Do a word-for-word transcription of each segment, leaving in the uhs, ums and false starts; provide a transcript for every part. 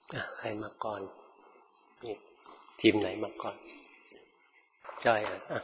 ใครมาก่อนนี่ทีมไหนมาก่อนจอยอ่ะ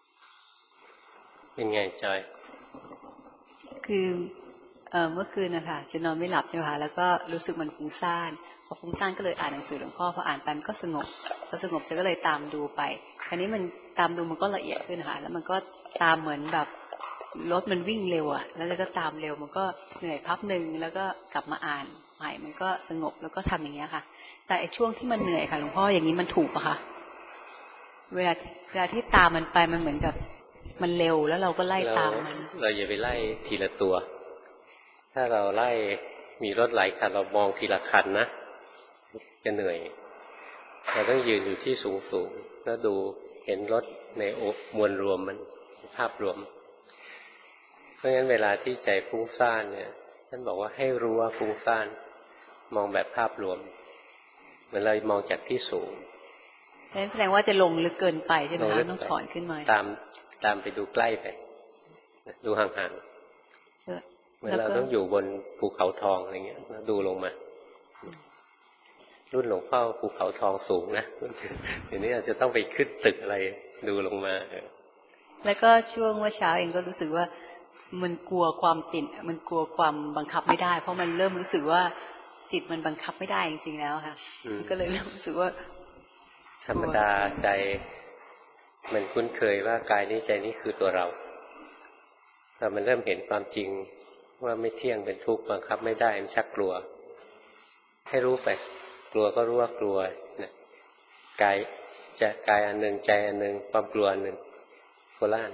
เป็นไงจอยคือเอ่อเมื่อคืนนะคะจะนอนไม่หลับใช่ไหมคะแล้วก็รู้สึกมันฟุ้งซ่านพอฟุ้งซ่านก็เลยอ่านหนังสือหลวงพ่อพออ่านไปมันก็สงบพอสงบจะก็เลยตามดูไปคราวนี้มันตามดูมันก็ละเอียดขึ้นค่ะแล้วมันก็ตามเหมือนแบบรถมันวิ่งเร็วอ่ะแล้วก็ตามเร็วมันก็เหนื่อยพักหนึ่งแล้วก็กลับมาอ่านใหม่มันก็สงบแล้วก็ทำอย่างเงี้ยค่ะแต่ไอ้ช่วงที่มันเหนื่อยค่ะหลวงพ่ออย่างนี้มันถูกปะคะเวลาเวลาที่ตามมันไปมันเหมือนกับมันเร็วแล้วเราก็ไล่ตามมันเราอย่าไปไล่ทีละตัวถ้าเราไล่มีรถหลายคันเรามองทีละคันนะจะเหนื่อยเราต้องยืนอยู่ที่สูงสูงแล้วดูเห็นรถในมวลรวมมันภาพรวมเพราะงั้นเวลาที่ใจฟุ้งซ่านเนี่ยท่านบอกว่าให้รู้ว่าฟุ้งซ่านมองแบบภาพรวมเหมือนเรามองจากที่สูงนั่นแสดงว่าจะลงลึกเกินไปใช่ไหมคะต้องถอนขึ้นมาตามตามไปดูใกล้ไปดูห่างๆเมื่อเราต้องอยู่บนภูเขาทองอะไรเงี้ยแล้วดูลงมารุ่นหลวงพ่อภูเขาทองสูงนะเดี๋ยวนี้อาจจะต้องไปขึ้นตึกอะไรดูลงมาแล้วก็ช่วงว่าเช้าเองก็รู้สึกว่ามันกลัวความติดมันกลัวความบังคับไม่ได้เพราะมันเริ่มรู้สึกว่าจิตมันบังคับไม่ได้จริงๆแล้วค่ะก็เลยเริ่มรู้สึกว่าธรรมดาใจมันคุ้นเคยว่ากายนี้ใจนี้คือตัวเราแต่มันเริ่มเห็นความจริงว่าไม่เที่ยงเป็นทุกข์บังคับไม่ได้มันชักกลัวให้รู้ไปกลัวก็รู้ว่ากลัวนะกายจะกายอันหนึ่งใจอันหนึ่งความกลัวอันหนึ่งโคล่าน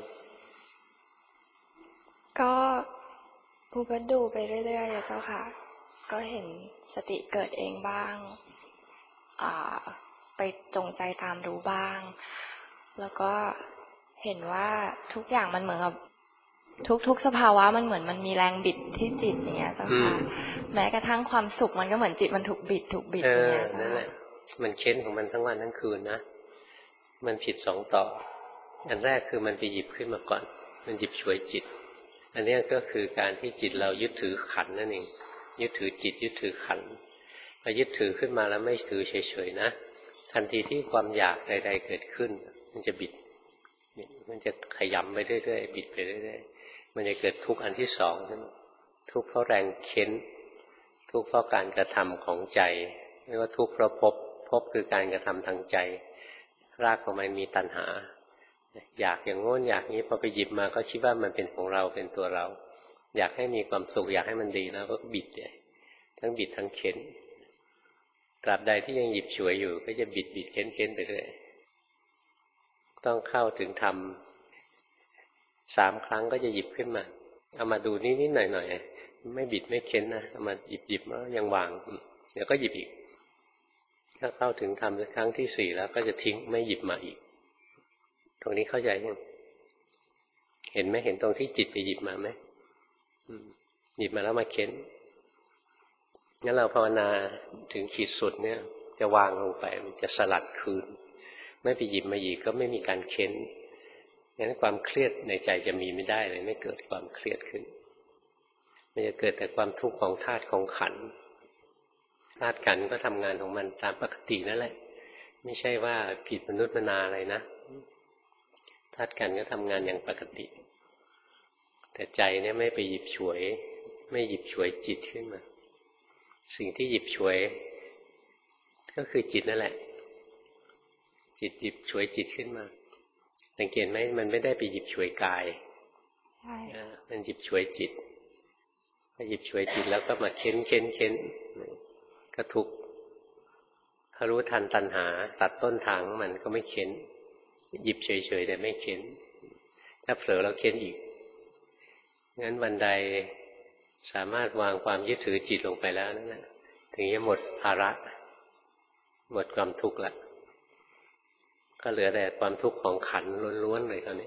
ก็ภูก็ดูไปเรื่อยๆเจ้าค่ะก็เห็นสติเกิดเองบ้างอ่าไปจงใจตามรู้บ้างแล้วก็เห็นว่าทุกอย่างมันเหมือนกับทุกๆสภาวะมันเหมือนมันมีแรงบิดที่จิตอย่างเงี้ยเจ้าค่ะแม้กระทั่งความสุขมันก็เหมือนจิตมันถูกบิดถูกบิดอย่างเงี้ยนั่นแหละมันเค้นของมันทั้งวันทั้งคืนนะมันผิดสองต่ออันแรกคือมันไปหยิบขึ้นมาก่อนมันหยิบฉวยจิตอันนี้ก็คือการที่จิตเรายึดถือขันนั่นเองยึดถือจิตยึดถือขันพอยึดถือขึ้นมาแล้วไม่ถือเฉยๆนะทันทีที่ความอยากใดๆเกิดขึ้นมันจะบิดมันจะขยำไปเรื่อยๆบิดไปเรื่อยๆมันจะเกิดทุกข์อันที่สองขึ้นทุกข์เพราะแรงเค้นทุกข์เพราะการกระทำของใจเรียกว่าทุกข์เพราะภพภพคือการกระทำทางใจรากของมันมีตัณหาอยากอย่างโน้นอยากนี้พอไปหยิบมาก็คิดว่ามันเป็นของเราเป็นตัวเราอยากให้มีความสุขอยากให้มันดีแล้วก็บิดเลยทั้งบิดทั้งเค้นตราบใดที่ยังหยิบฉวยอยู่ก็จะบิดบิดเค้นเค้นไปเรื่อยต้องเข้าถึงธรรมสามครั้งก็จะหยิบขึ้นมาเอามาดูนิดๆหน่อยๆไม่บิดไม่เค้นนะเอามาหยิบหยิบแล้วยังวางเดี๋ยวก็หยิบอีกถ้าเข้าถึงธรรมครั้งที่สี่แล้วก็จะทิ้งไม่หยิบมาอีกตรงนี้เข้าใจยังเห็นไหมเห็นตรงที่จิตไปหยิบมาไหมหยิบมาแล้วมาเค้นงั้นเราภาวนาถึงขีดสุดเนี่ยจะวางลงไปมันจะสลัดคืนไม่ไปหยิบมาอีกก็ไม่มีการเค้นงั้นความเครียดในใจจะมีไม่ได้เลยไม่เกิดความเครียดขึ้นมันจะเกิดแต่ความทุกข์ของธาตุของขันธ์ธาตุขันธ์ก็ทำงานของมันตามปกตินั่นแหละไม่ใช่ว่าผิดมนุษย์มนาอะไรนะธาตุขันธ์ก็ทำงานอย่างปกติแต่ใจเนี่ยไม่ไปหยิบฉวยไม่หยิบฉวยจิตขึ้นมาสิ่งที่หยิบฉวยก็คือจิตนั่นแหละจิตหยิบฉวยจิตขึ้นมาสังเกตไหมมันไม่ได้ไปหยิบฉวยกายใช่มันหยิบฉวยจิตพอหยิบฉวยจิตแล้วก็มาเค้นเค้นเค้นก็ทุกข์ถ้ารู้ทันตัณหาตัดต้นทางมันก็ไม่เค้นหยิบเฉยๆแต่ไม่เค้นถ้าเผลอแล้วเค้นอีกงั้นวันใดสามารถวางความยึดถือจิตลงไปแล้วนั่นแหละถึงจะหมดภาระหมดความทุกข์ละก็เหลือแต่ความทุกข์ของขันธ์ล้วนๆเลยคราวนี้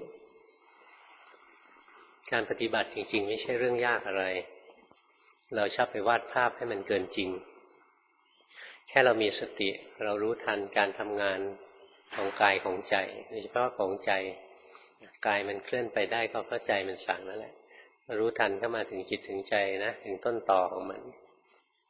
การปฏิบัติจริงๆไม่ใช่เรื่องยากอะไรเราชอบไปวาดภาพให้มันเกินจริงแค่เรามีสติเรารู้ทันการทำงานของกายของใจโดยเฉพาะของใจกายมันเคลื่อนไปได้ก็เพราะใจมันสั่งนั่นแหละรู้ทันเข้ามาถึงจิตถึงใจนะถึงต้นตอของมัน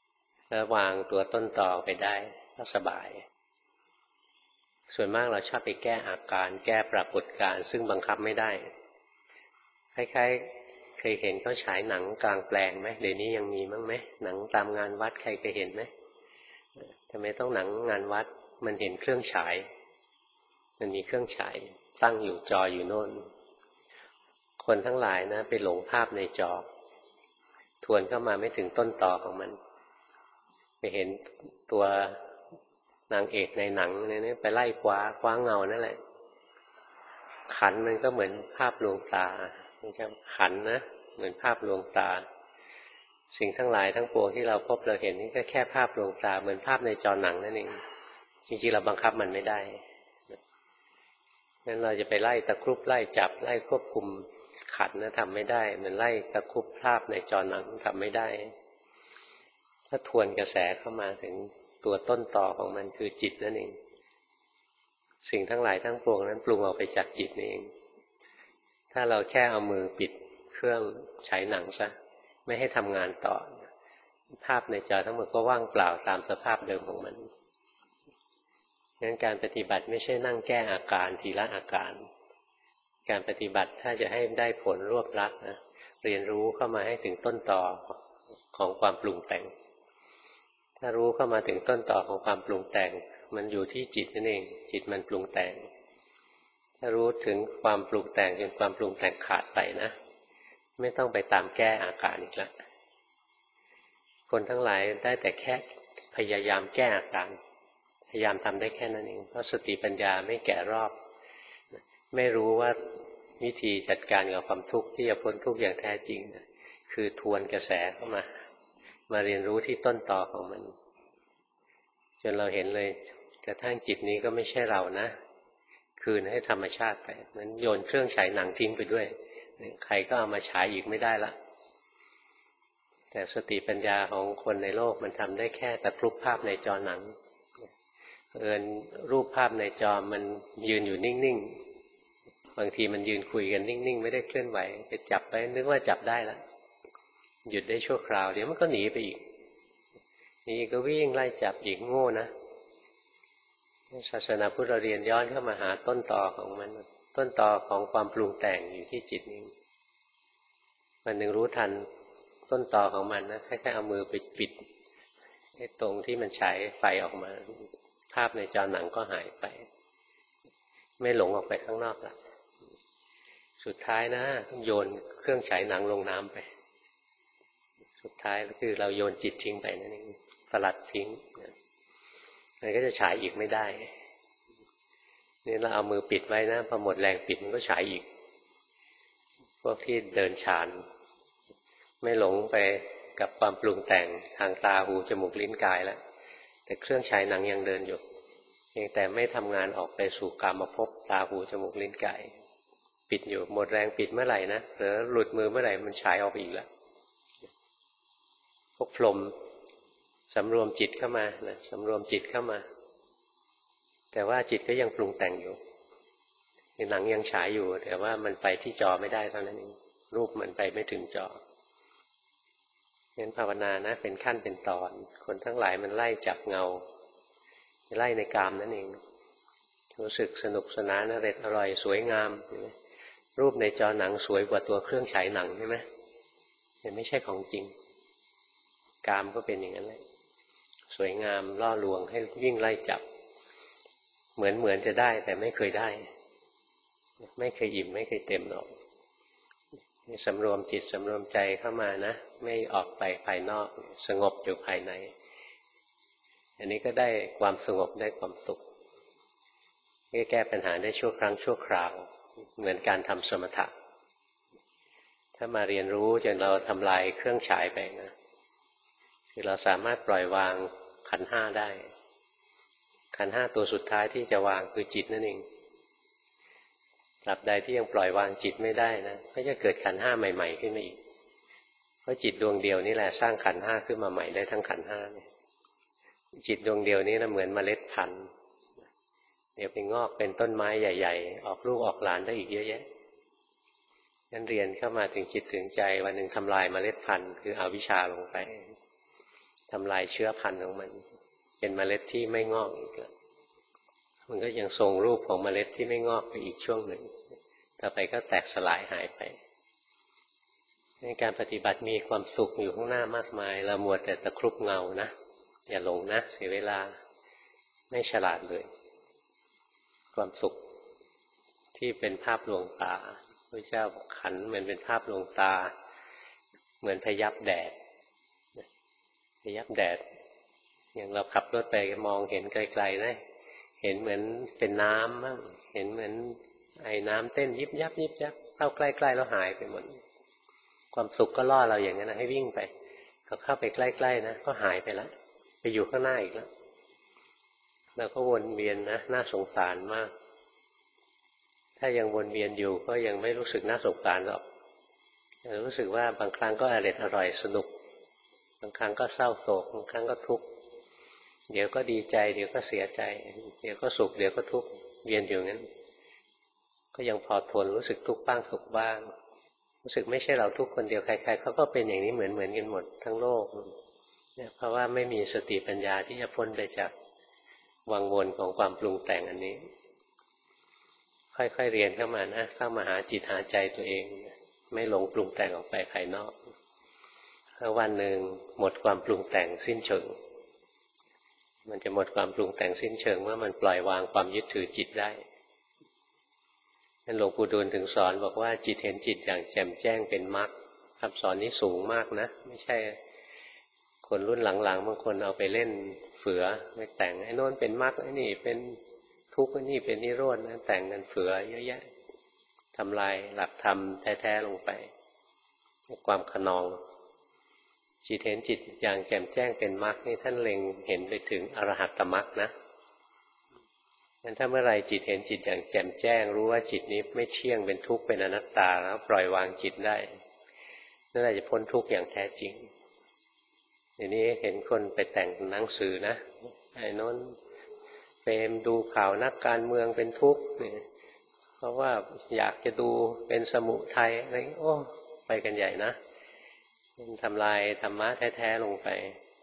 แล้ววางตัวต้นตอไปได้ก็สบายส่วนมากเราชอบไปแก้อาการแก้ปรากฏการณ์ซึ่งบังคับไม่ได้คล้ายๆเคยเห็นเขาฉายหนังกลางแปลงไหมเดี๋ยวนี้ยังมีมั้งไหมหนังตามงานวัดใครเคยเห็นไหมทำไมต้องหนังงานวัดมันเห็นเครื่องฉายมันมีเครื่องฉายตั้งอยู่จออยู่โน่นคนทั้งหลายนะไปหลงภาพในจอทวนเข้ามาไม่ถึงต้นตอของมันไปเห็นตัวนางเอกในหนังเนี่ยไปไล่คว้าคว้าเงานั่นแหละขันมันก็เหมือนภาพลวงตาไม่ใช่ขันนะเหมือนภาพลวงตาสิ่งทั้งหลายทั้งปวงที่เราพบเราเห็นนี่ก็แค่ภาพลวงตาเหมือนภาพในจอหนังนั่นเองจริงๆเราบังคับมันไม่ได้งั้นเราจะไปไล่ตะครุบไล่จับไล่ควบคุมขันนะทำไม่ได้เหมือนไล่ตะครุบภาพในจอหนังทำไม่ได้ถ้าทวนกระแสเข้ามาถึงตัวต้นต่อของมันคือจิตนั่นเองสิ่งทั้งหลายทั้งปวงนั้นปรุงออกไปจากจิตนี่เองถ้าเราแค่เอามือปิดเครื่องฉายหนังซะไม่ให้ทำงานต่อภาพในจอทั้งหมดก็ว่างเปล่าตามสภาพเดิมของมันงั้นการปฏิบัติไม่ใช่นั่งแก้อาการทีละอาการการปฏิบัติถ้าจะให้ได้ผลรวบรัดนะเรียนรู้เข้ามาให้ถึงต้นตอของความปรุงแต่งถ้ารู้เข้ามาถึงต้นตอของความปรุงแต่งมันอยู่ที่จิตนั่นเองจิตมันปรุงแต่งถ้ารู้ถึงความปรุงแต่งจนความปรุงแต่งขาดไปนะไม่ต้องไปตามแก้อาการอีกแล้วคนทั้งหลายได้แต่แค่พยายามแก้อาการพยายามทำได้แค่นั้นเองเพราะสติปัญญาไม่แก่รอบไม่รู้ว่าวิธีจัดการกับความทุกข์ที่จะพ้นทุกข์อย่างแท้จริงนะคือทวนกระแสเข้ามามาเรียนรู้ที่ต้นตอของมันจนเราเห็นเลยกระทั่งจิตนี้ก็ไม่ใช่เรานะคืนให้ธรรมชาติไปมันโยนเครื่องฉายหนังทิ้งไปด้วยใครก็เอามาฉายอีกไม่ได้ละแต่สติปัญญาของคนในโลกมันทำได้แค่ตะครุบภาพในจอหนังเอิญรูปภาพในจอมันยืนอยู่นิ่งๆบางทีมันยืนคุยกันนิ่งๆไม่ได้เคลื่อนไหวไปจับไปนึกว่าจับได้แล้วหยุดได้ชั่วคราวเดี๋ยวมันก็หนีไปอีกนี่ก็วิ่งไล่จับอีกโง่นะศาสนาพุทธเราเรียนย้อนเข้ามาหาต้นตอของมันต้นตอของความปรุงแต่งอยู่ที่จิตนี่มันหนึ่งรู้ทันต้นตอของมันนะแค่เอามือไปปิดไอ้ตรงที่มันฉายไฟออกมาภาพในจอหนังก็หายไปไม่หลงออกไปข้างนอกละสุดท้ายนะต้องโยนเครื่องฉายหนังลงน้ำไปสุดท้ายก็คือเราโยนจิตทิ้งไปนั่นเองสลัดทิ้งมันก็จะฉายอีกไม่ได้นี่เราเอามือปิดไว้นะพอหมดแรงปิดมันก็ฉายอีกพวกที่เดินฌานไม่หลงไปกับความปรุงแต่งทางตาหูจมูกลิ้นกายแล้วแต่เครื่องฉายหนังยังเดินอยู่เพียงแต่ไม่ทำงานออกไปสู่กามภพตาหูจมูกลิ้นกายปิดอยู่หมดแรงปิดเมื่อไหร่นะหรือหลุดมือเมื่อไหร่มันฉายออกไปอีกแล้วพวกพรหมสำรวมจิตเข้ามานะสำรวมจิตเข้ามาแต่ว่าจิตก็ยังปรุงแต่งอยู่หนังยังฉายอยู่แต่ว่ามันไปที่จอไม่ได้เท่านั้นเองรูปมันไปไม่ถึงจองั้นภาวนานะเป็นขั้นเป็นตอนคนทั้งหลายมันไล่จับเงาไล่ในกามนั่นเองรู้สึกสนุกสนานอร่อยอร่อยสวยงามรูปในจอหนังสวยกว่าตัวเครื่องฉายหนังใช่ไหมแต่ไม่ใช่ของจริงกามก็เป็นอย่างนั้นแหละสวยงามล่อลวงให้วิ่งไล่จับเหมือนเหมือนจะได้แต่ไม่เคยได้ไม่เคยอิ่มไม่เคยเต็มหรอกสำรวมจิตสำรวมใจเข้ามานะไม่ออกไปภายนอกสงบอยู่ภายในอันนี้ก็ได้ความสงบได้ความสุขแก้ปัญหาได้ชั่วครั้งชั่วคราวเหมือนการทำสมถะถ้ามาเรียนรู้จนเราทำลายเครื่องฉายไปนะคือเราสามารถปล่อยวางขันธ์ห้าได้ขันธ์ห้าตัวสุดท้ายที่จะวางคือจิตนั่นเองตราบใดที่ยังปล่อยวางจิตไม่ได้นะก็จะเกิดขันธ์ห้าใหม่ๆขึ้นมาอีกเพราะจิตดวงเดียวนี่แหละสร้างขันธ์ห้าขึ้นมาใหม่ได้ทั้งขันธ์ห้าจิตดวงเดียวนี้นะเหมือนเมล็ดพันธุ์เดี๋ยวไปงอกเป็นต้นไม้ใหญ่ๆออกลูกออกหลานได้อีกเยอะแยะงั้นเรียนเข้ามาถึงจิตถึงใจวันหนึ่งทำลายเมล็ดพันธุ์คืออวิชชาลงไปทำลายเชื้อพันธุ์ของมันเป็นเมล็ดที่ไม่งอกอีกแล้วมันก็ยังทรงรูปของเมล็ดที่ไม่งอกไปอีกช่วงหนึ่งต่อไปก็แตกสลายหายไปในการปฏิบัติมีความสุขอยู่ข้างหน้ามากมายเรามัวแต่ตะครุบเงานะอย่าหลงนะเสียเวลาไม่ฉลาดเลยความสุขที่เป็นภาพลวงตาพระเจ้าบอกขันเหมือนเป็นภาพลวงตาเหมือนพยับแดดพยับแดดอย่างเราขับรถไปมองเห็นไกลๆนะเห็นเหมือนเป็นน้ำบ้างเห็นเหมือนไอ้น้ำเต้นยิบยับยิบยับเข้าใกล้ๆแล้วหายไปหมดความสุขก็ล่อเราอย่างนั้นนะให้วิ่งไปพอเข้าไปใกล้ๆนะก็หายไปแล้วไปอยู่ข้างหน้าอีกแล้วเราก็วนเวียนนะน่าสงสารมากถ้ายังวนเวียนอยู่ก็ยังไม่รู้สึกน่าสงสารหรอกรู้สึกว่าบางครั้งก็อร่อยอร่อยสนุกบางครั้งก็เศร้าโศกบางครั้งก็ทุกข์เดี๋ยวก็ดีใจเดี๋ยวก็เสียใจเดี๋ยวก็สุขเดี๋ยวก็ทุกข์เวียนอยู่งั้นก็ยังพอทนรู้สึกทุกข์บ้างสุขบ้างรู้สึกไม่ใช่เราทุกคนเดียวใครๆเขาก็เป็นอย่างนี้เหมือนเหมือนกันหมดทั้งโลกเนี่ยเพราะว่าไม่มีสติปัญญาที่จะพ้นไปจากวังวนของความปรุงแต่งอันนี้ค่อยๆเรียนเข้ามานะเข้ามาหาจิตหาใจตัวเองไม่หลงปรุงแต่งออกไปภายนอกแล้ววันหนึ่งหมดความปรุงแต่งสิ้นเชิงมันจะหมดความปรุงแต่งสิ้นเชิงเมื่อมันปล่อยวางความยึดถือจิตได้หลวงปู่ดูลถึงสอนบอกว่าจิตเห็นจิตอย่างแจ่มแจ้งเป็นมรรคคำสอนนี้สูงมากนะไม่ใช่คนรุ่นหลังๆบางคนเอาไปเล่นเฝือไม่แต่งไอ้โน้นเป็นมรรคไอ้นี่เป็นทุกข์ไอ้นี่เป็นนิโรธนะแต่งกันเฝือเยอะแยะทำลายหลักธรรมแท้ๆลงไปความขนองจิตเห็นจิตอย่างแจ่มแจ้งเป็นมรรคนี่ท่านเล็งเห็นไปถึงอรหัตตมรรคนะงั้นถ้าเมื่อไรจิตเห็นจิตอย่างแจ่มแจ้งรู้ว่าจิตนี้ไม่เที่ยงเป็นทุกข์เป็นอนัตตาแล้วปล่อยวางจิตได้นั่นแหละจะพ้นทุกข์อย่างแท้จริงเดี๋ยวนี้เห็นคนไปแต่งหนังสือนะไอ้น้นเฟมดูข่าวนักการเมืองเป็นทุกข์เนี่ยเพราะว่าอยากจะดูเป็นสมุทัยอะไรโอ้ไปกันใหญ่นะทำลายธรรมะแท้ๆลงไป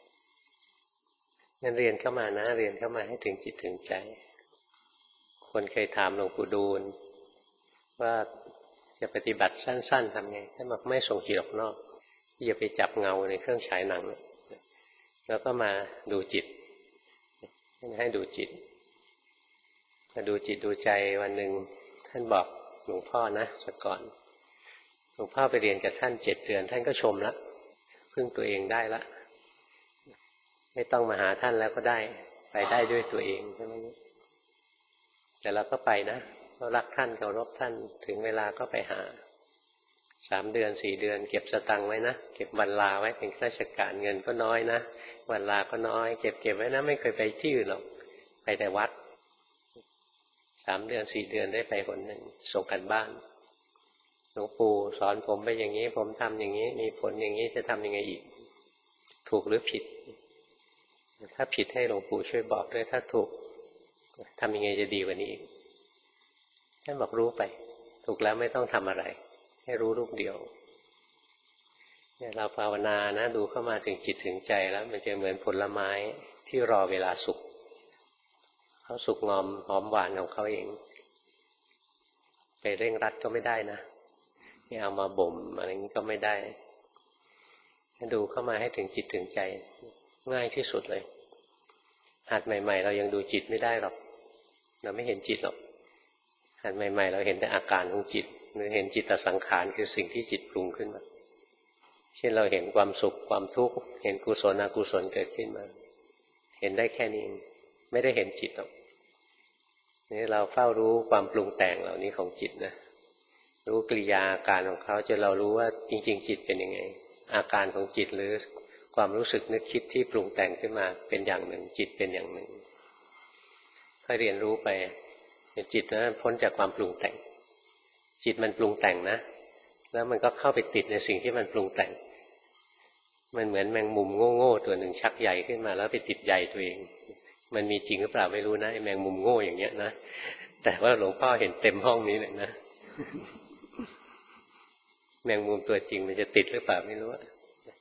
งั้นเรียนเข้ามานะเรียนเข้ามาให้ถึงจิตถึงใจคนเคยถามหลวงปู่ดูลว่าจะปฏิบัติสั้นๆทำไงท่านบอกไม่ส่งจิตออกนอกอย่าไปจับเงาในเครื่องฉายหนังแล้วก็มาดูจิตให้ดูจิตมาดูจิตดูใจวันหนึ่งท่านบอกหลวงพ่อนะแต่ก่อนหลวงพ่อไปเรียนกับท่านเจ็ดเดือนท่านก็ชมละพึ่งตัวเองได้ละไม่ต้องมาหาท่านแล้วก็ได้ไปได้ด้วยตัวเองใช่ไหมแต่เราก็ไปนะเรารักท่านเคารพท่านถึงเวลาก็ไปหาสามเดือนสี่เดือนเก็บสตังค์ไว้นะเก็บวันลาไว้เป็นข้าราชการเงินก็น้อยนะวันลาก็น้อยเก็บเก็บไว้นะไม่เคยไปที่อื่นหรอกไปแต่วัดสามเดือนสี่เดือนได้ไปคนหนึ่งส่งกันบ้านหลวงปู่สอนผมไปอย่างนี้ผมทำอย่างนี้มีผลอย่างนี้จะทำยังไงอีกถูกหรือผิดถ้าผิดให้หลวงปู่ช่วยบอกด้วยถ้าถูกทำยังไงจะดีกว่านี้อีกท่านบอกรู้ไปถูกแล้วไม่ต้องทำอะไรให้รู้ลูกเดียวเนี่ยเราภาวนานะดูเข้ามาถึงจิตถึงใจแล้วมันจะเหมือนผลไม้ที่รอเวลาสุกเขาสุกงอมหอมหวานของเขาเองไปเร่งรัดก็ไม่ได้นะนี่เอามาบ่มอะไรนี้ก็ไม่ได้ดูเข้ามาให้ถึงจิตถึงใจง่ายที่สุดเลยหัดใหม่ๆเรายังดูจิตไม่ได้หรอกเราไม่เห็นจิตหรอกหัดใหม่ๆเราเห็นแต่อาการของจิตหรือเห็นจิตสังขารคือสิ่งที่จิตปรุงขึ้นมาเช่นเราเห็นความสุขความทุกข์เห็นกุศลอกุศลเกิดขึ้นมาเห็นได้แค่นี้ไม่ได้เห็นจิตหรอกนี่เราเฝ้ารู้ความปรุงแต่งเหล่านี้ของจิตนะรู้กิริยาอาการของเขาจนเรารู้ว่าจริงๆจิตเป็นยังไงอาการของจิตหรือความรู้สึกนึกคิดที่ปรุงแต่งขึ้นมาเป็นอย่างหนึ่งจิตเป็นอย่างหนึ่งค่อยเรียนรู้ไปเป็นจิตนั้นพ้นจากความปรุงแต่งจิตมันปรุงแต่งนะแล้วมันก็เข้าไปติดในสิ่งที่มันปรุงแต่งมันเหมือนแมงมุมโง่ๆตัวหนึ่งชักใยขึ้นมาแล้วไปติดใยตัวเองมันมีจริงหรือเปล่าไม่รู้นะไอ้แมงมุมโง่อย่างเงี้ยนะแต่ว่าหลวงพ่อเห็นเต็มห้องนี้เลยนะแมงมุมตัวจริงมันจะติดหรือเปล่าไม่รู้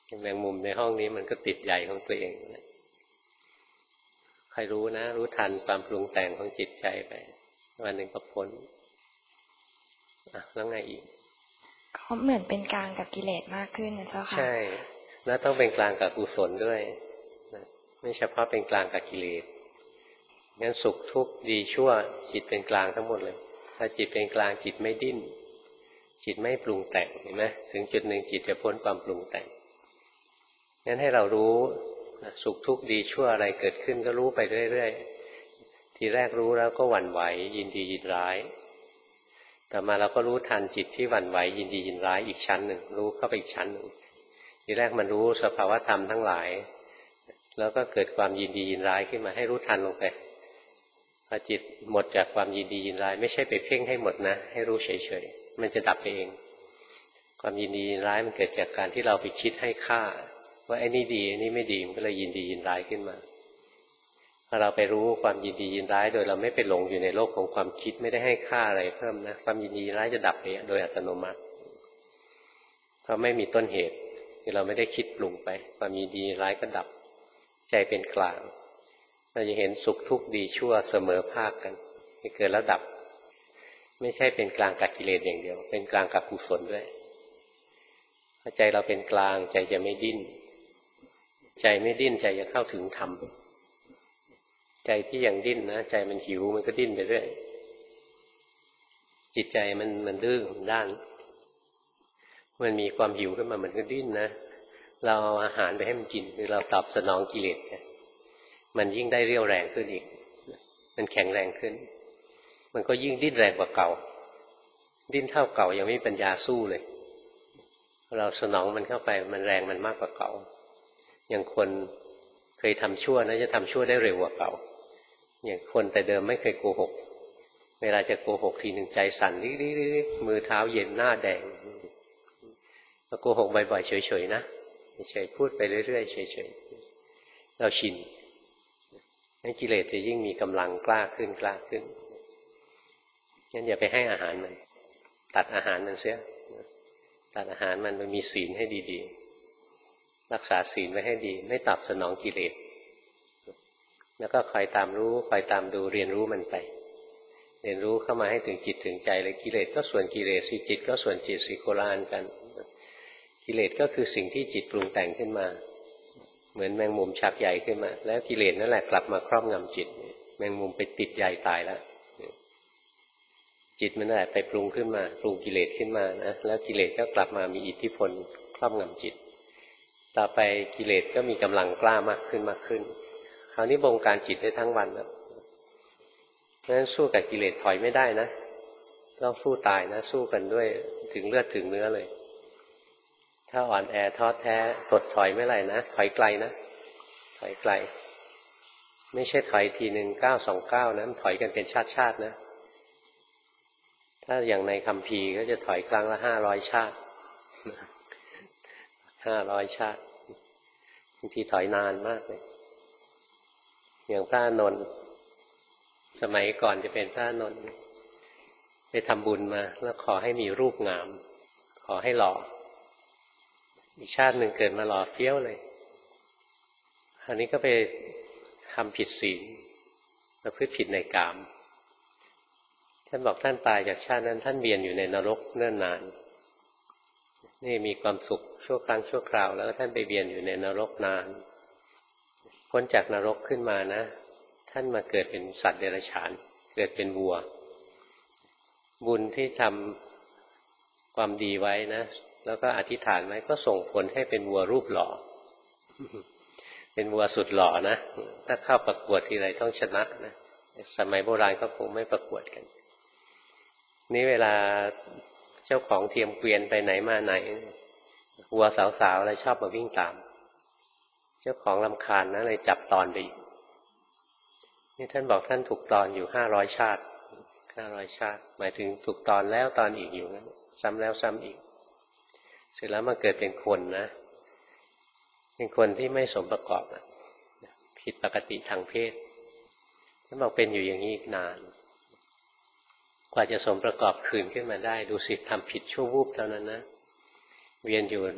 แมงมุมในห้องนี้มันก็ติดใหญ่ของตัวเองใครรู้นะรู้ทันความปรุงแต่งของจิตใจไปวันหนึ่งก็พ้นอ่ะแล้วไงอีกก็เหมือนเป็นกลางกับกิเลสมากขึ้นนะเจ้าค่ะใช่แล้วต้องเป็นกลางกับกุศลด้วยนะไม่เฉพาะเป็นกลางกับกิเลสงั้นสุขทุกข์ดีชั่วจิตเป็นกลางทั้งหมดเลยถ้าจิตเป็นกลางจิตไม่ดิ้นจิตไม่ปรุงแต่งเห็นไหมถึงจุดหนึ่งจิตจะพ้นความปรุงแต่งงั้นให้เรารู้สุขทุกข์ดีชั่วอะไรเกิดขึ้นก็รู้ไปเรื่อยๆทีแรกรู้แล้วก็หวั่นไหวยินดียินร้ายต่อมาเราก็รู้ทันจิตที่หวั่นไหวยินดียินร้ายอีกชั้นหนึ่งรู้เข้าไปอีกชั้นหนึ่งทีแรกมันรู้สภาวธรรมทั้งหลายแล้วก็เกิดความยินดียินร้ายขึ้นมาให้รู้ทันลงไปพอจิตหมดจากความยินดียินร้ายไม่ใช่ไปเพ่งให้หมดนะให้รู้เฉยๆมันจะดับไปเองความยินดียินร้ายมันเกิดจากการที่เราไปคิดให้ค่าว่าไอ้นี่ดีไอ้นี่ไม่ดีมันก็เลยยินดียินร้ายขึ้นมาพอเราไปรู้ความยินดียินร้ายโดยเราไม่ไปหลงอยู่ในโลกของความคิดไม่ได้ให้ค่าอะไรเพิ่มนะความยินดียินร้ายจะดับไปโดยอัตโนมัติเพราะไม่มีต้นเหตุคือเราไม่ได้คิดปรุงไปความยินดียินร้ายก็ดับใจเป็นกลางเราจะเห็นสุขทุกข์ดีชั่วเสมอภาคกันที่เกิดแล้วดับไม่ใช่เป็นกลางกับกิเลสอย่างเดียวเป็นกลางกับกุศลด้วยพอใจเราเป็นกลางใจจะไม่ดิ้นใจไม่ดิ้นใจจะเข้าถึงธรรมใจที่ยังดิ้นนะใจมันหิวมันก็ดิ้นไปเรื่อยจิตใจมันมันดื้อมันด้านมันมีความหิวขึ้นมามันก็ดิ้นนะเราเอาอาหารไปให้มันกินหรือเราตอบสนองกิเลสเนี่ยมันยิ่งได้เรี่ยวแรงขึ้นอีกมันแข็งแรงขึ้นมันก็ยิ่งดิ้นแรงกว่าเก่าดิ้นเท่าเก่ายังไม่มีปัญญาสู้เลยเราสนองมันเข้าไปมันแรงมันมากกว่าเก่าอย่างคนเคยทำชั่วนะจะทำชั่วได้เร็วกว่าเก่าอย่างคนแต่เดิมไม่เคยโกหกเวลาจะโกหกทีหนึ่งใจสั่นริ๊กๆมือเท้าเย็นหน้าแดงพอโกหกบ่อยๆเฉยๆนะเฉยๆพูดไปเรื่อยๆเฉยๆเราชินงั้นกิเลสจะยิ่งมีกำลังกล้าขึ้นกล้าขึ้นงั้นอย่าไปให้อาหารมันตัดอาหารมันเสียตัดอาหารมันมันมีศีลให้ดีๆรักษาศีลไว้ให้ดีไม่ตอบสนองกิเลสแล้วก็คอยตามรู้คอยตามดูเรียนรู้มันไปเรียนรู้เข้ามาให้ถึงจิตถึงใจเลยกิเลสก็ส่วนกิเลสสิจิตก็ส่วนจิตสิโคลานกันกิเลสก็คือสิ่งที่จิตปรุงแต่งขึ้นมาเหมือนแมงมุมชักใหญ่ขึ้นมาแล้วกิเลสนั่นแหละกลับมาครอบงำจิตแมงมุมไปติดใหญ่ตายแล้วจิตมันนั่นแหละไปปรุงขึ้นมาปรุงกิเลสขึ้นมานะแล้วกิเลสก็กลับมามีอิทธิพลครอบงำจิตต่อไปกิเลสก็มีกำลังกล้ามากขึ้นมากขึ้นคราวนี้บงการจิตได้ทั้งวันแล้วเพราะฉะนั้นสู้กับกิเลสถอยไม่ได้นะต้องสู้ตายนะสู้กันด้วยถึงเลือดถึงเนื้อเลยถ้าอ่อนแอท้อแท้ถดถอยไม่ไรนะถอยไกลนะถอยไกลไม่ใช่ถอยทีหนึ่งเก้าสองเก้านะถอยกันเป็นชาติชาตินะถ้าอย่างในคัมภีร์ก็จะถอยครั้งละห้าร้อยชาติห้าร้อยชาติบางทีถอยนานมากเลยอย่างพระอานนท์สมัยก่อนจะเป็นพระอานนท์ไปทำบุญมาแล้วขอให้มีรูปงามขอให้หล่ออีกชาติหนึ่งเกิดมาหล่อเฟี้ยวเลยคราวนี้ก็ไปทำผิดศีลประพฤติผิดในกามท่านบอกท่านตายจากชาตินั้นท่านเวียนอยู่ในนรกเนิ่นนานนี่มีความสุขชั่วครั้งชั่วคราวแล้วท่านไปเวียนอยู่ในนรกนานพ้นจากนรกขึ้นมานะท่านมาเกิดเป็นสัตว์เดรัจฉานเกิดเป็นวัวบุญที่ทำความดีไว้นะแล้วก็อธิษฐานไว้ก็ส่งผลให้เป็นวัวรูปหล่อเป็นวัวสุดหล่อนะถ้าเข้าประกวดทีไรต้องชนะนะสมัยโบราณก็คงไม่ประกวดกันนี่เวลาเจ้าของเทียมเกวียนไปไหนมาไหนวัวสาวๆอะไรชอบมาวิ่งตามเจ้าของรำคาญนะเลยจับตอนไปอีกนี่ท่านบอกท่านถูกตอนอยู่ห้าร้อยชาติห้าร้อยชาติหมายถึงถูกตอนแล้วตอนอีกอยู่นั้นซ้ำแล้วซ้ำอีกเสร็จแล้วมาเกิดเป็นคนนะเป็นคนที่ไม่สมประกอบผิดปกติทางเพศท่านบอกเป็นอยู่อย่างนี้อีกนานกว่าจะสมประกอบคืนขึ้นมาได้ดูสิทำผิดชั่ววูบเท่านั้นนะเวียนอยู่นับ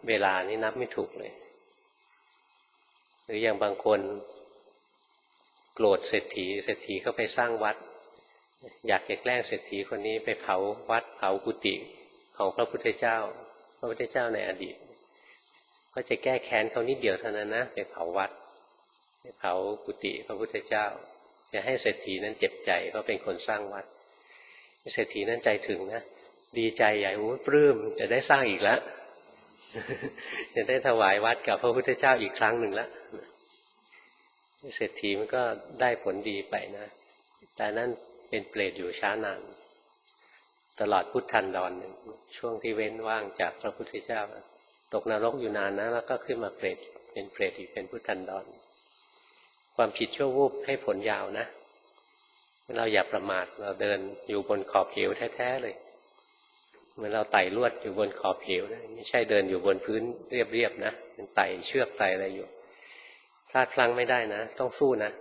เวลานี่นับไม่ถูกเลยหรืออย่างบางคนโกรธเศรษฐีเศรษฐีเขาไปสร้างวัดอยากจะแกล้งเศรษฐีคนนี้ไปเผาวัดเผากุฏิของพระพุทธเจ้าพระพุทธเจ้าในอดีตก็จะแก้แค้นเขานิดเดียวเท่านั้นนะไปเผาวัดไปเผากุฏิพระพุทธเจ้าจะให้เศรษฐีนั้นเจ็บใจเพราะเป็นคนสร้างวัดเศรษฐีนั้นใจถึงนะดีใจใหญ่โอ้ปลื้มจะได้สร้างอีกแล้ว จะได้ถวายวัดกับพระพุทธเจ้าอีกครั้งหนึ่งแล้วเศรษฐีมันก็ได้ผลดีไปนะแต่นั้นเป็นเปรตอยู่ช้านานตลอดพุทธันดรหนึ่งช่วงที่เว้นว่างจากพระพุทธเจ้าตกนรกอยู่นานนะแล้วก็ขึ้นมาเปรตเป็นเปรตอีกเป็นพุทธันดรความผิดชั่ววูบให้ผลยาวนะเราอย่าประมาทเราเดินอยู่บนขอบเหวแท้ๆเลยเหมือนเราไต่ลวดอยู่บนขอบเหวนะไม่ใช่เดินอยู่บนพื้นเรียบๆนะเป็นไต่เชือกไต่อะไรอยู่พลาดพลั้งไม่ได้นะต้องสู้นะ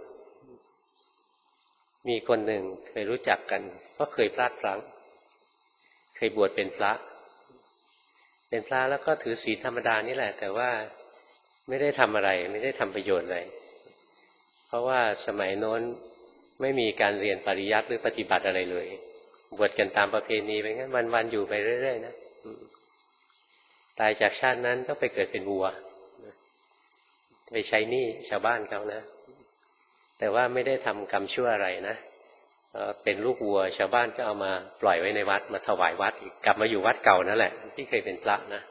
มีคนหนึ่งเคยรู้จักกันก็เคยพลาดพลั้งเคยบวชเป็นพระเป็นพระแล้วก็ถือศีลธรรมดานี่แหละแต่ว่าไม่ได้ทำอะไรไม่ได้ทำประโยชน์อะไรเพราะว่าสมัยโน้นไม่มีการเรียนปริยัติหรือปฏิบัติอะไรเลยบวชกันตามประเพณีไปงั้นวันๆอยู่ไปเรื่อยๆนะตายจากชาตินั้นก็ไปเกิดเป็นวัวไปใช้หนี้ชาวบ้านเขานะแต่ว่าไม่ได้ทำกรรมชั่วอะไรนะเป็นลูกวัวชาวบ้านก็เอามาปล่อยไว้ในวัดมาถวายวัดอีกกลับมาอยู่วัดเก่านั่นแหละที่เคยเป็นพระนะ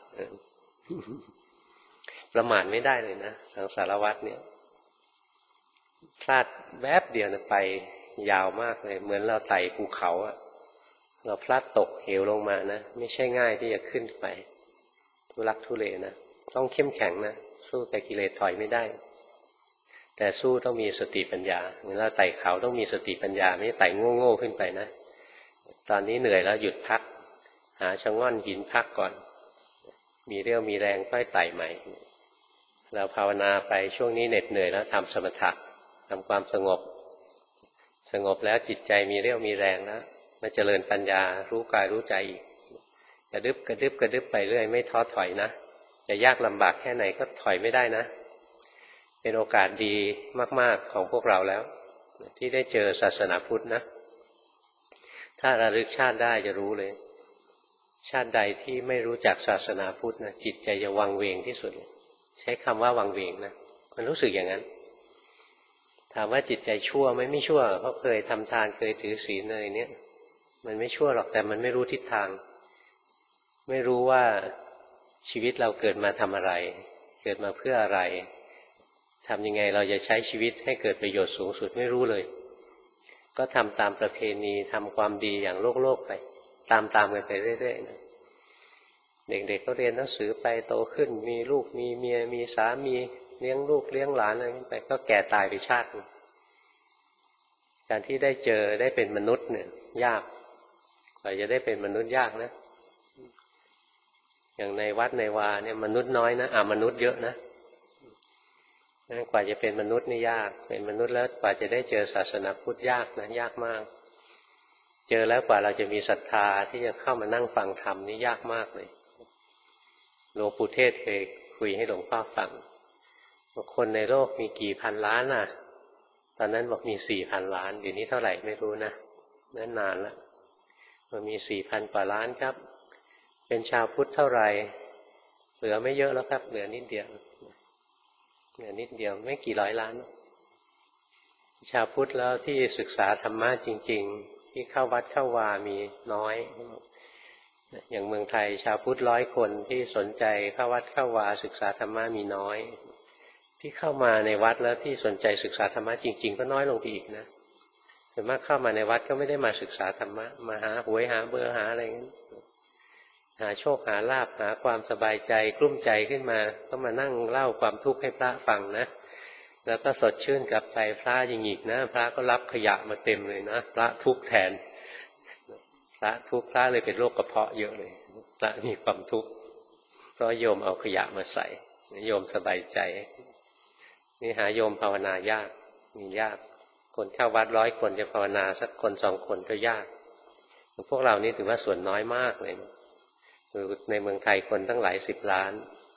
ประมาทไม่ได้เลยนะทางสารวัตรเนี่ยพลาดแวบเดียวนะไปยาวมากเลยเหมือนเราไต่ภูเขาอะเราพลาดตกเหวลงมานะไม่ใช่ง่ายที่จะขึ้นไปทุลักทุเลนะต้องเข้มแข็งนะสู้กับกิเลสถอยไม่ได้แต่สู้ต้องมีสติปัญญาเหมือนเราไต่เขาต้องมีสติปัญญาไม่ไต่โง่ๆขึ้นไปนะตอนนี้เหนื่อยแล้วหยุดพักหาชะง่อนหินพักก่อนมีเรี่ยวมีแรงค่อยไต่ใหม่เราภาวนาไปช่วงนี้เหน็ดเหนื่อยแล้วทำสมถะทำความสงบสงบแล้วจิตใจมีเรี่ยวมีแรงแล้วมาเจริญปัญญารู้กายรู้ใจอีกกระดึบกระดึบกระดึบไปเรื่อยไม่ท้อถอยนะจะยากลำบากแค่ไหนก็ถอยไม่ได้นะเป็นโอกาสดีมากๆของพวกเราแล้วที่ได้เจอศาสนาพุทธนะถ้าระลึกชาติได้จะรู้เลยชาติใดที่ไม่รู้จักศาสนาพุทธนะจิตใจจะวังเวงที่สุดใช้คำว่าวังเวงนะมันรู้สึกอย่างนั้นถามว่าจิตใจชั่วไหมไม่ชั่วเพราะเคยทำทานเคยถือศีลอะไรเนี้ยมันไม่ชั่วหรอกแต่มันไม่รู้ทิศทางไม่รู้ว่าชีวิตเราเกิดมาทำอะไรเกิดมาเพื่ออะไรทำยังไงเราจะใช้ชีวิตให้เกิดประโยชน์สูงสุดไม่รู้เลยก็ทำตามประเพณีทำความดีอย่างโลกโลกไปตามตามกันไปเรื่อยๆนะเด็กๆก็เรียนหนังสือไปโตขึ้นมีลูกมีเมียมีสามีเลี้ยงลูกเลี้ยงหลานอะไรไปก็แก่ตายไปชาติการที่ได้เจอได้เป็นมนุษย์เนี่ยยากกว่าจะได้เป็นมนุษย์ยากนะอย่างในวัดในวาเนี่ยมนุษย์น้อยนะอ่ามนุษย์เยอะนะกว่าจะเป็นมนุษย์นี่ยากเป็นมนุษย์แล้วกว่าจะได้เจอศาสนาพุทธยากนะยากมากเจอแล้วกว่าเราจะมีศรัทธาที่จะเข้ามานั่งฟังธรรมนี่ยากมากเลยหลวงปู่เทศเคยคุยให้หลวงพ่อฟังว่าคนในโลกมีกี่พันล้านน่ะตอนนั้นบอกมีสี่พันล้านเดี๋ยวนี้เท่าไหร่ไม่รู้นะนั้นนานแล้วมันมีสี่พันกว่าล้านครับเป็นชาวพุทธเท่าไหร่เหลือไม่เยอะแล้วครับเหลือนิดเดียวเหลือนิดเดียวไม่กี่ร้อยล้านชาวพุทธแล้วที่ศึกษาธรรมะจริงๆที่เข้าวัดเข้าวามีน้อยอย่างเมืองไทยชาวพุทธร้อยคนที่สนใจเข้าวัดเข้าวาศึกษาธรรมะมีน้อยที่เข้ามาในวัดแล้วที่สนใจศึกษาธรรมะจริงๆก็น้อยลงไปอีกนะส่วนมากเข้ามาในวัดก็ไม่ได้มาศึกษาธรรมะมาหาหวยหาเบอร์หาอะไรงั้นหาโชคหาลาภหาความสบายใจกลุ้มใจขึ้นมาก็มานั่งเล่าความทุกข์ให้พระฟังนะแล้วก็สดชื่นกับใจพระยิงอีกนะพระก็รับขยะมาเต็มเลยนะพระทุกข์แทนพระทุกข์พระเลยเป็นโรคกระเพาะเยอะเลยพระมีความทุกข์เพราะโยมเอาขยะมาใส่โยมสบายใจนี่หาโยมภาวนายากมียากคนเข้าวัดร้อยคนจะภาวนาสักคนสองคนก็ยากพวกเรานี่ถือว่าส่วนน้อยมากเลยคือในเมืองไทยคนตั้งหลายสิบล้าน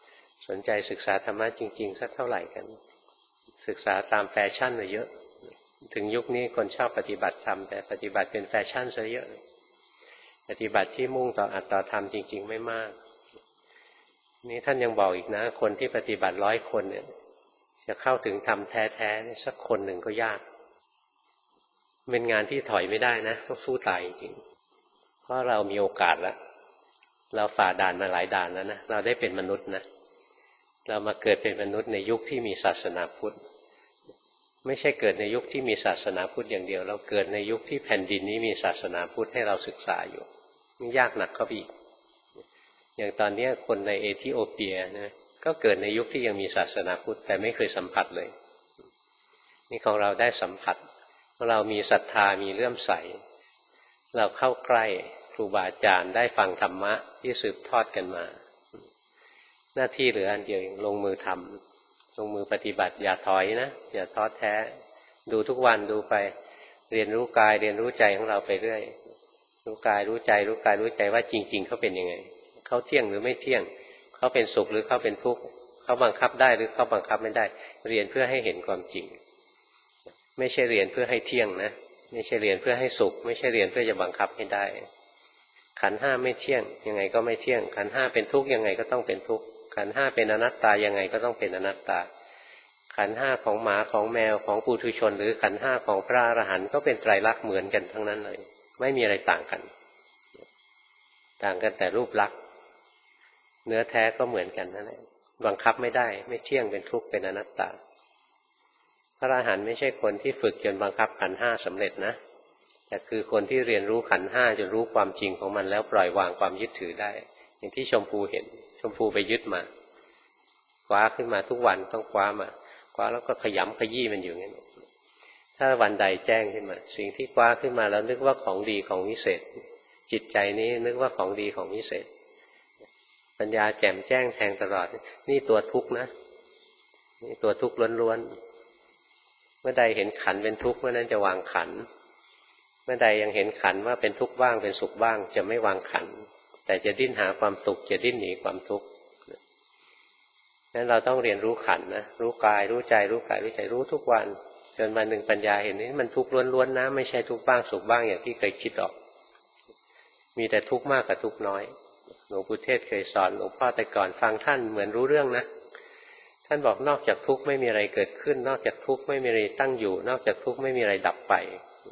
สนใจศึกษาธรรมะจริงๆสักเท่าไหร่กันศึกษาตามแฟชั่นมาเยอะถึงยุคนี้คนชอบปฏิบัติธรรมแต่ปฏิบัติเป็นแฟชั่นซะเยอะปฏิบัติที่มุ่งต่ออัตตาธรรมจริงๆไม่มากนี่ท่านยังบอกอีกนะคนที่ปฏิบัติร้อยคนเนี่ยจะเข้าถึงธรรมแท้ๆสักคนหนึ่งก็ยากเป็นงานที่ถอยไม่ได้นะต้องสู้ตายจริงเพราะเรามีโอกาสแล้วเราฝ่าด่านมาหลายด่านแล้วนะเราได้เป็นมนุษย์นะเรามาเกิดเป็นมนุษย์ในยุคที่มีศาสนาพุทธไม่ใช่เกิดในยุคที่มีศาสนาพุทธอย่างเดียวเราเกิดในยุคที่แผ่นดินนี้มีศาสนาพุทธให้เราศึกษาอยู่นี่ยากหนักเข้าไปอีกอย่างตอนนี้คนในเอธิโอเปียนะก็เกิดในยุคที่ยังมีศาสนาพุทธแต่ไม่เคยสัมผัสเลยนี่ของเราได้สัมผัสเรามีศรัทธามีเลื่อมใสเราเข้าใกล้ครูบาอาจารย์ได้ฟังธรรมะที่สืบทอดกันมาหน้าที่เหลืออันเดียวเองลงมือทำลงมือปฏิบัติอย่าถอยนะอย่าท้อแท้ดูทุกวันดูไปเรียนรู้กายเรียนรู้ใจของเราไปเรื่อยรู้กายรู้ใจรู้กายรู้ใจว่าจริงๆเขาเป็นยังไงเขาเที่ยงหรือไม่เที่ยงเขาเป็นสุขหรือเขาเป็นทุกข์เขาบังคับได้หรือเขาบังคับไม่ได้เรียนเพื่อให้เห็นความจริงไม่ใช่เรียนเพื่อให้เที่ยงนะไม่ใช่เรียนเพื่อให้สุขไม่ใช่เรียนเพื่อจะบังคับให้ได้ขันธ์ห้าไม่เที่ยงยังไงก็ไม่เที่ยงขันธ์ห้าเป็นทุกข์ยังไงก็ต้องเป็นทุกข์ขันธ์ห้าเป็นอนัตตายังไงก็ต้องเป็นอนัตตาขันธ์ห้าของหมาของแมวของปุถุชนหรือขันธ์ห้าของพระอรหันต์ก็เป็นไตรลักษณ์เหมือนกันทั้งนั้นเลยไม่มีอะไรต่างกันต่างกันแต่รูปลักษณ์เนื้อแท้ก็เหมือนกันนั่นแหละบังคับไม่ได้ไม่เที่ยงเป็นทุกข์เป็นอนัตตาพระอรหันต์ไม่ใช่คนที่ฝึกจนบังคับขันธ์ห้าสำเร็จนะแต่คือคนที่เรียนรู้ขันธ์ห้าจนรู้ความจริงของมันแล้วปล่อยวางความยึดถือได้อย่างที่ชมพูเห็นชมพูไปยึดมาคว้าขึ้นมาทุกวันต้องคว้ามาคว้าแล้วก็ขยำขยี้มันอยู่งั้นถ้าวันใดแจ้งขึ้นมาสิ่งที่คว้าขึ้นมาแล้วนึกว่าของดีของวิเศษจิตใจนี้นึกว่าของดีของวิเศษปัญญาแจ่มแจ้งแทงตลอดนี่ตัวทุกข์นะนี่ตัวทุกข์ล้วนๆเมื่อใดเห็นขันเป็นทุกข์เมื่อนั้นจะวางขันเมื่อใดยังเห็นขันว่าเป็นทุกข์บ้างเป็นสุขบ้างจะไม่วางขันแต่จะดิ้นหาความสุขจะดิ้นหนีความทุกข์นั้นเราต้องเรียนรู้ขันนะรู้กายรู้ใจรู้กายรู้ใจรู้ทุกวันจนวันหนึ่งปัญญาเห็นนี่มันทุกข์ล้วนๆนะไม่ใช่ทุกข์บ้างสุขบ้างอย่างที่เคยคิดออกมีแต่ทุกข์มากกับทุกข์น้อยหลวงปู่เทศเคยสอนหลวงพ่อแต่ก่อนฟังท่านเหมือนรู้เรื่องนะท่านบอกนอกจากทุกข์ไม่มีอะไรเกิดขึ้นนอกจากทุกข์ไม่มีอะไรตั้งอยู่นอกจากทุกข์ไม่มีอะไรดับไป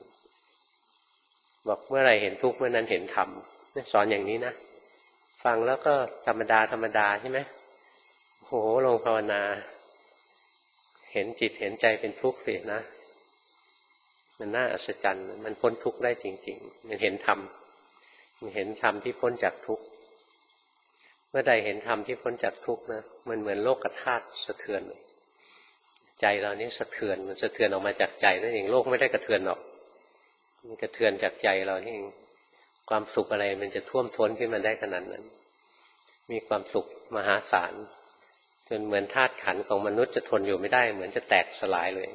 บอกเมื่อไรเห็นทุกข์เมื่อนั้นเห็นธรรมสอนอย่างนี้นะฟังแล้วก็ธรรมดาธรรมดาใช่ไหมโหลงภาวนาเห็นจิตเห็นใจเป็นทุกข์สินะมันน่าอัศจรรย์มันพ้นทุกข์ได้จริงๆมันเห็นธรรมมันเห็นธรรมที่พ้นจากทุกข์เมื่อใดเห็นธรรมที่พ้นจากทุกข์นะมันเหมือนโลกธาตุสะเทือนใจเรานี่สะเทือนมันสะเทือนออกมาจากใจนั่นเองโลกไม่ได้กระเทือนหรอกมันกระเทือนจากใจเรานี่เองความสุขอะไรมันจะท่วมท้นขึ้นมาได้ขนาดนั้นมีความสุขมหาศาลจนเหมือนธาตุขันธ์ของมนุษย์จะทนอยู่ไม่ได้เหมือนจะแตกสลายเลย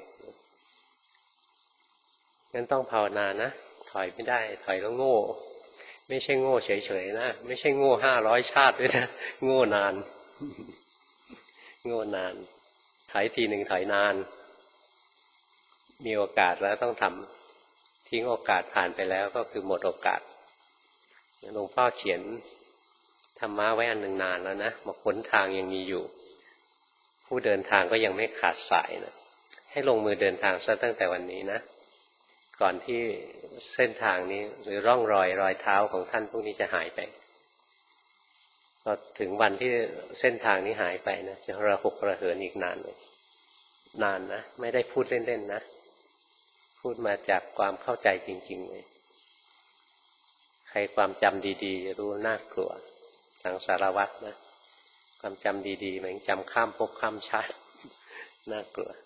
งั้นต้องภาวนานะถอยไม่ได้ถอยแล้วโง่ไม่ใช่โง่เฉยๆนะไม่ใช่โง่ห้าร้อยชาติด้วยนะโง่นานโง่นานถอยทีหนึ่งถอยนานมีโอกาสแล้วต้องทำทิ้งโอกาสผ่านไปแล้วก็คือหมดโอกาสหลวงพ่อเขียนธรรมะไว้อันหนึ่งนานแล้วนะบอกหนทางยังมีอยู่ผู้เดินทางก็ยังไม่ขาดสายนะให้ลงมือเดินทางซะตั้งแต่วันนี้นะก่อนที่เส้นทางนี้หรือร่องรอยรอยเท้าของท่านพวกนี้จะหายไปพอถึงวันที่เส้นทางนี้หายไปนะจะระหกระเหินอีกนานเลยนานนะไม่ได้พูดเล่นๆนะพูดมาจากความเข้าใจจริงๆเลยใครความจำดีๆจะรู้น่ากลัวสังสารวัฏนะความจำดีๆเหมือนจำข้ามภพข้ามชาติน่ากลัว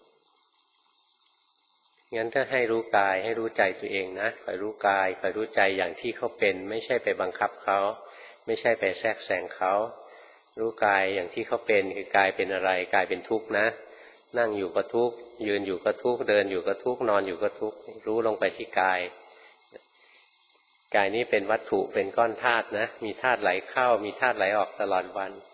งั้นก็ให้รู้กายให้รู้ใจตัวเองนะคอยรู้กายคอยรู้ใจอย่างที่เขาเป็นไม่ใช่ไปบังคับเขาไม่ใช่ไปแทรกแซงเขารู้กายอย่างที่เขาเป็นคือกายเป็นอะไรกายเป็นทุกข์นะนั่งอยู่ก็ทุกข์ยืนอยู่ก็ทุกข์เดินอยู่ก็ทุกข์นอนอยู่ก็ทุกข์รู้ลงไปที่กายกายนี้เป็นวัตถุเป็นก้อนธาตุนะมีธาตุไหลเข้ามีธาตุไหลออกตลอดวัน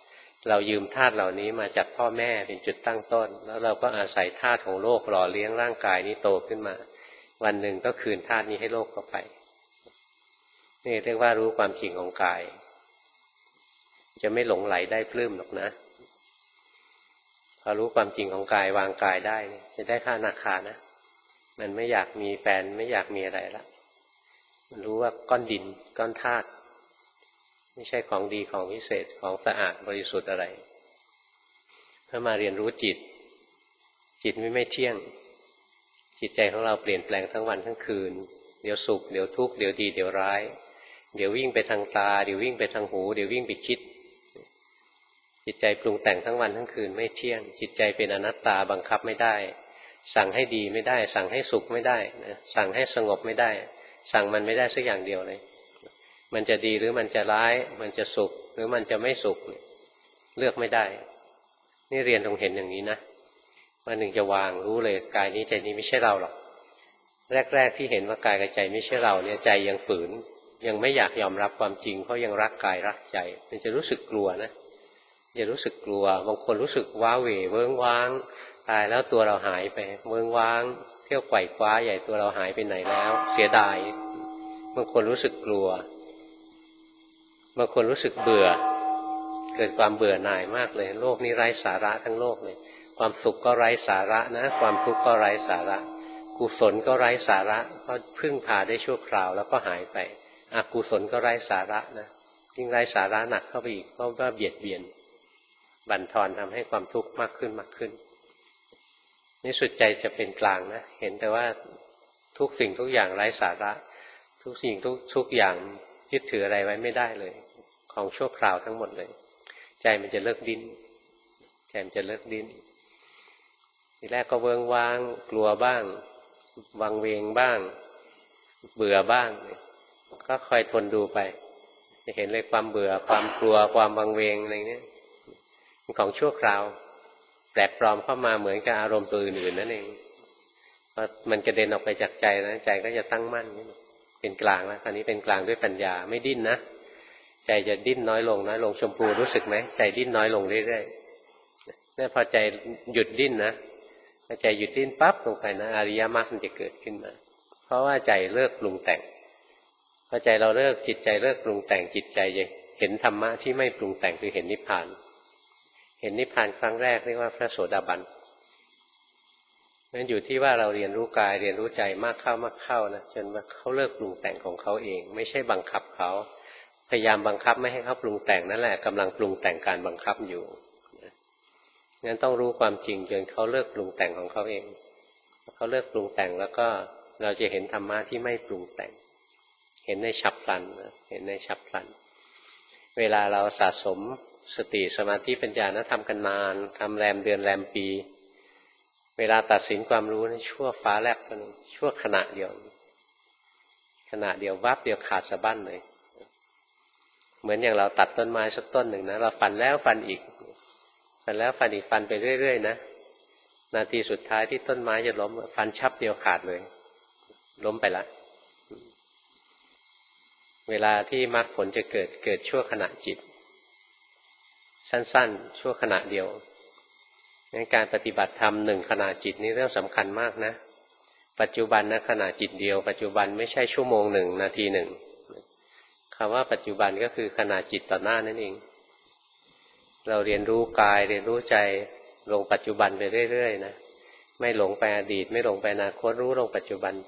เรายืมธาตุเหล่านี้มาจากพ่อแม่เป็นจุดตั้งต้นแล้วเราก็อาศัยธาตุของโลกหล่อเลี้ยงร่างกายนี้โตขึ้นมาวันหนึ่งก็คืนธาตุนี้ให้โลกเข้าไปนี่เรียกว่ารู้ความจริงของกายจะไม่หลงไหลได้ปลื้มหรอกนะพอรู้ความจริงของกายวางกายได้จะได้พระอนาคานะมันไม่อยากมีแฟนไม่อยากมีอะไรละมันรู้ว่าก้อนดินก้อนธาตุไม่ใช่ของดีของวิเศษของสะอาดบริสุทธิ์อะไรถ้ามาเรียนรู้จิตจิตไม่ไม่เที่ยงจิตใจของเราเปลี่ยนแปลงทั้งวันทั้งคืนเดี๋ยวสุขเดี๋ยวทุกข์เดี๋ยวดีเดี๋ยวร้ายเดี๋ยววิ่งไปทางตาเดี๋ยววิ่งไปทางหูเดี๋ยววิ่งไปคิดจิตใจปรุงแต่งทั้งวันทั้งคืนไม่เที่ยงจิตใจเป็นอนัตตาบังคับไม่ได้สั่งให้ดีไม่ได้สั่งให้สุขไม่ได้นะสั่งให้สงบไม่ได้สั่งมันไม่ได้สักอย่างเดียวเลยมันจะดีหรือมันจะร้ายมันจะสุขหรือมันจะไม่สุขเลือกไม่ได้นี่เรียนตรงเห็นอย่างนี้นะวันหนึ่งจะวางรู้เลยกายนี้ใจนี้ไม่ใช่เราหรอกแรกๆที่เห็นว่ากายกับใจไม่ใช่เราเนี่ยใจยังฝืนยังไม่อยากยอมรับความจริงเพราะยังรักกายรักใจมันจะรู้สึกกลัวนะจะรู้สึกกลัวบางคนรู้สึกว้าเหวเวิ้งว้างตายแล้วตัวเราหายไปเวิ้งว้างเที่ยวไกว่คว้าใหญ่ตัวเราหายไปไหนแล้วเสียดายบางคนรู้สึกกลัวบางคนรู้สึกเบื่อเกิดความเบื่อหน่ายมากเลยโลกนี้ไร้สาระทั้งโลกเลยความสุขก็ไร้สาระนะความทุกข์ก็ไร้สาระกุศลก็ไร้สาระเพราะพึ่งพาได้ชั่วคราวแล้วก็หายไปอกุศลก็ไร้สาระนะยิ่งไร้สาระหนักเข้าไปอีกเพราะว่าเบียดเบียนบั่นทอนทำให้ความทุกข์มากขึ้นมากขึ้นนี่สุดใจจะเป็นกลางนะเห็นแต่ว่าทุกสิ่งทุกอย่างไร้สาระทุกสิ่งทุกทุกอย่างยึดถืออะไรไว้ไม่ได้เลยของชั่วคราวทั้งหมดเลยใจมันจะเลิกดิ้นใจมันจะเลิกดิ้นทีแรกก็เวิ้งว้างกลัวบ้างวังเวงบ้างเบื่อบ้างก็คอยทนดูไปจะเห็นเลยความเบื่อความกลัวความวังเวงอะไรเงี้ยของชั่วคราวแปลกปลอมเข้ามาเหมือนกับอารมณ์ตัวอื่นๆนั่นเองพอมันกระเด็นออกไปจากใจนะใจก็จะตั้งมั่นเป็นกลางแล้วคราวนี้เป็นกลางด้วยปัญญาไม่ดิ้นนะใจจะดิ้นน้อยลงน้อยลงชมพูรู้สึกไหมใจดิ้นน้อยลงเรื่อยๆเนี่ยพอใจหยุดดิ้นนะพอใจหยุดดิ้นปั๊บลงไปนะอริยมรรคมันจะเกิดขึ้นมาเพราะว่าใจเลิกปรุงแต่งพอใจเราเลิกจิตใจเลิกปรุงแต่งจิตใจจะเห็นธรรมะที่ไม่ปรุงแต่งคือเห็นนิพพานเห็นนิพพานครั้งแรกเรียกว่าพระโสดาบันมันอยู่ที่ว่าเราเรียนรู้กายเรียนรู้ใจมากเข้ามากเข้านะจนว่าเขาเลิกปรุงแต่งของเขาเองไม่ใช่บังคับเขาพยายามบังคับไม่ให้เขาปรุงแต่งนั่นแหละกำลังปรุงแต่งการบังคับอยู่งั้นต้องรู้ความจริงจนเขาเลิกปรุงแต่งของเขาเองเขาเลิกปรุงแต่งแล้วก็เราจะเห็นธรรมะที่ไม่ปรุงแต่งเห็นในฉับพลันเห็นในฉับพลันเวลาเราสะสมสติสมาธิปัญญานะทำกันนานทำแรมเดือนแรมปีเวลาตัดสินความรู้นะชั่วฟ้าแลบตัวนึงชั่วขณะเดียวขณะเดียววับเดียวขาดสะบั้นเลยเหมือนอย่างเราตัดต้นไม้สักต้นหนึ่งนะเราฟันแล้วฟันอีกฟันแล้วฟันอีกฟันไปเรื่อยๆนะนาทีสุดท้ายที่ต้นไม้จะล้มฟันชับเดียวขาดเลยล้มไปละเวลาที่มรรคผลจะเกิดเกิดชั่วขณะจิตสั้นๆชั่วขณะเดียวงั้นการปฏิบัติธรรมหนึ่งขณะจิตนี่เรื่องสำคัญมากนะปัจจุบันนะขณะจิตเดียวปัจจุบันไม่ใช่ชั่วโมงหนึ่งนาทีหนึ่งคำว่าปัจจุบันก็คือขณะจิตต่อหน้านั่นเองเราเรียนรู้กายเรียนรู้ใจลงปัจจุบันไปเรื่อยๆนะไม่หลงไปอดีตไม่หลงไปอนาคตรู้ลงปัจจุบันไป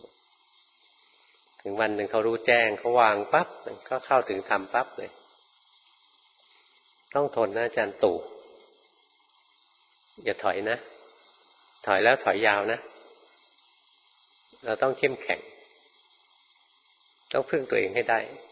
ถึงวันหนึ่งเขารู้แจ้งเขาวางปั๊บก็เข้าถึงธรรมปั๊บเลยต้องทนนะอาจารย์ตู่อย่าถอยนะถอยแล้วถอยยาวนะเราต้องเข้มแข็งต้องพึ่งตัวเองให้ได้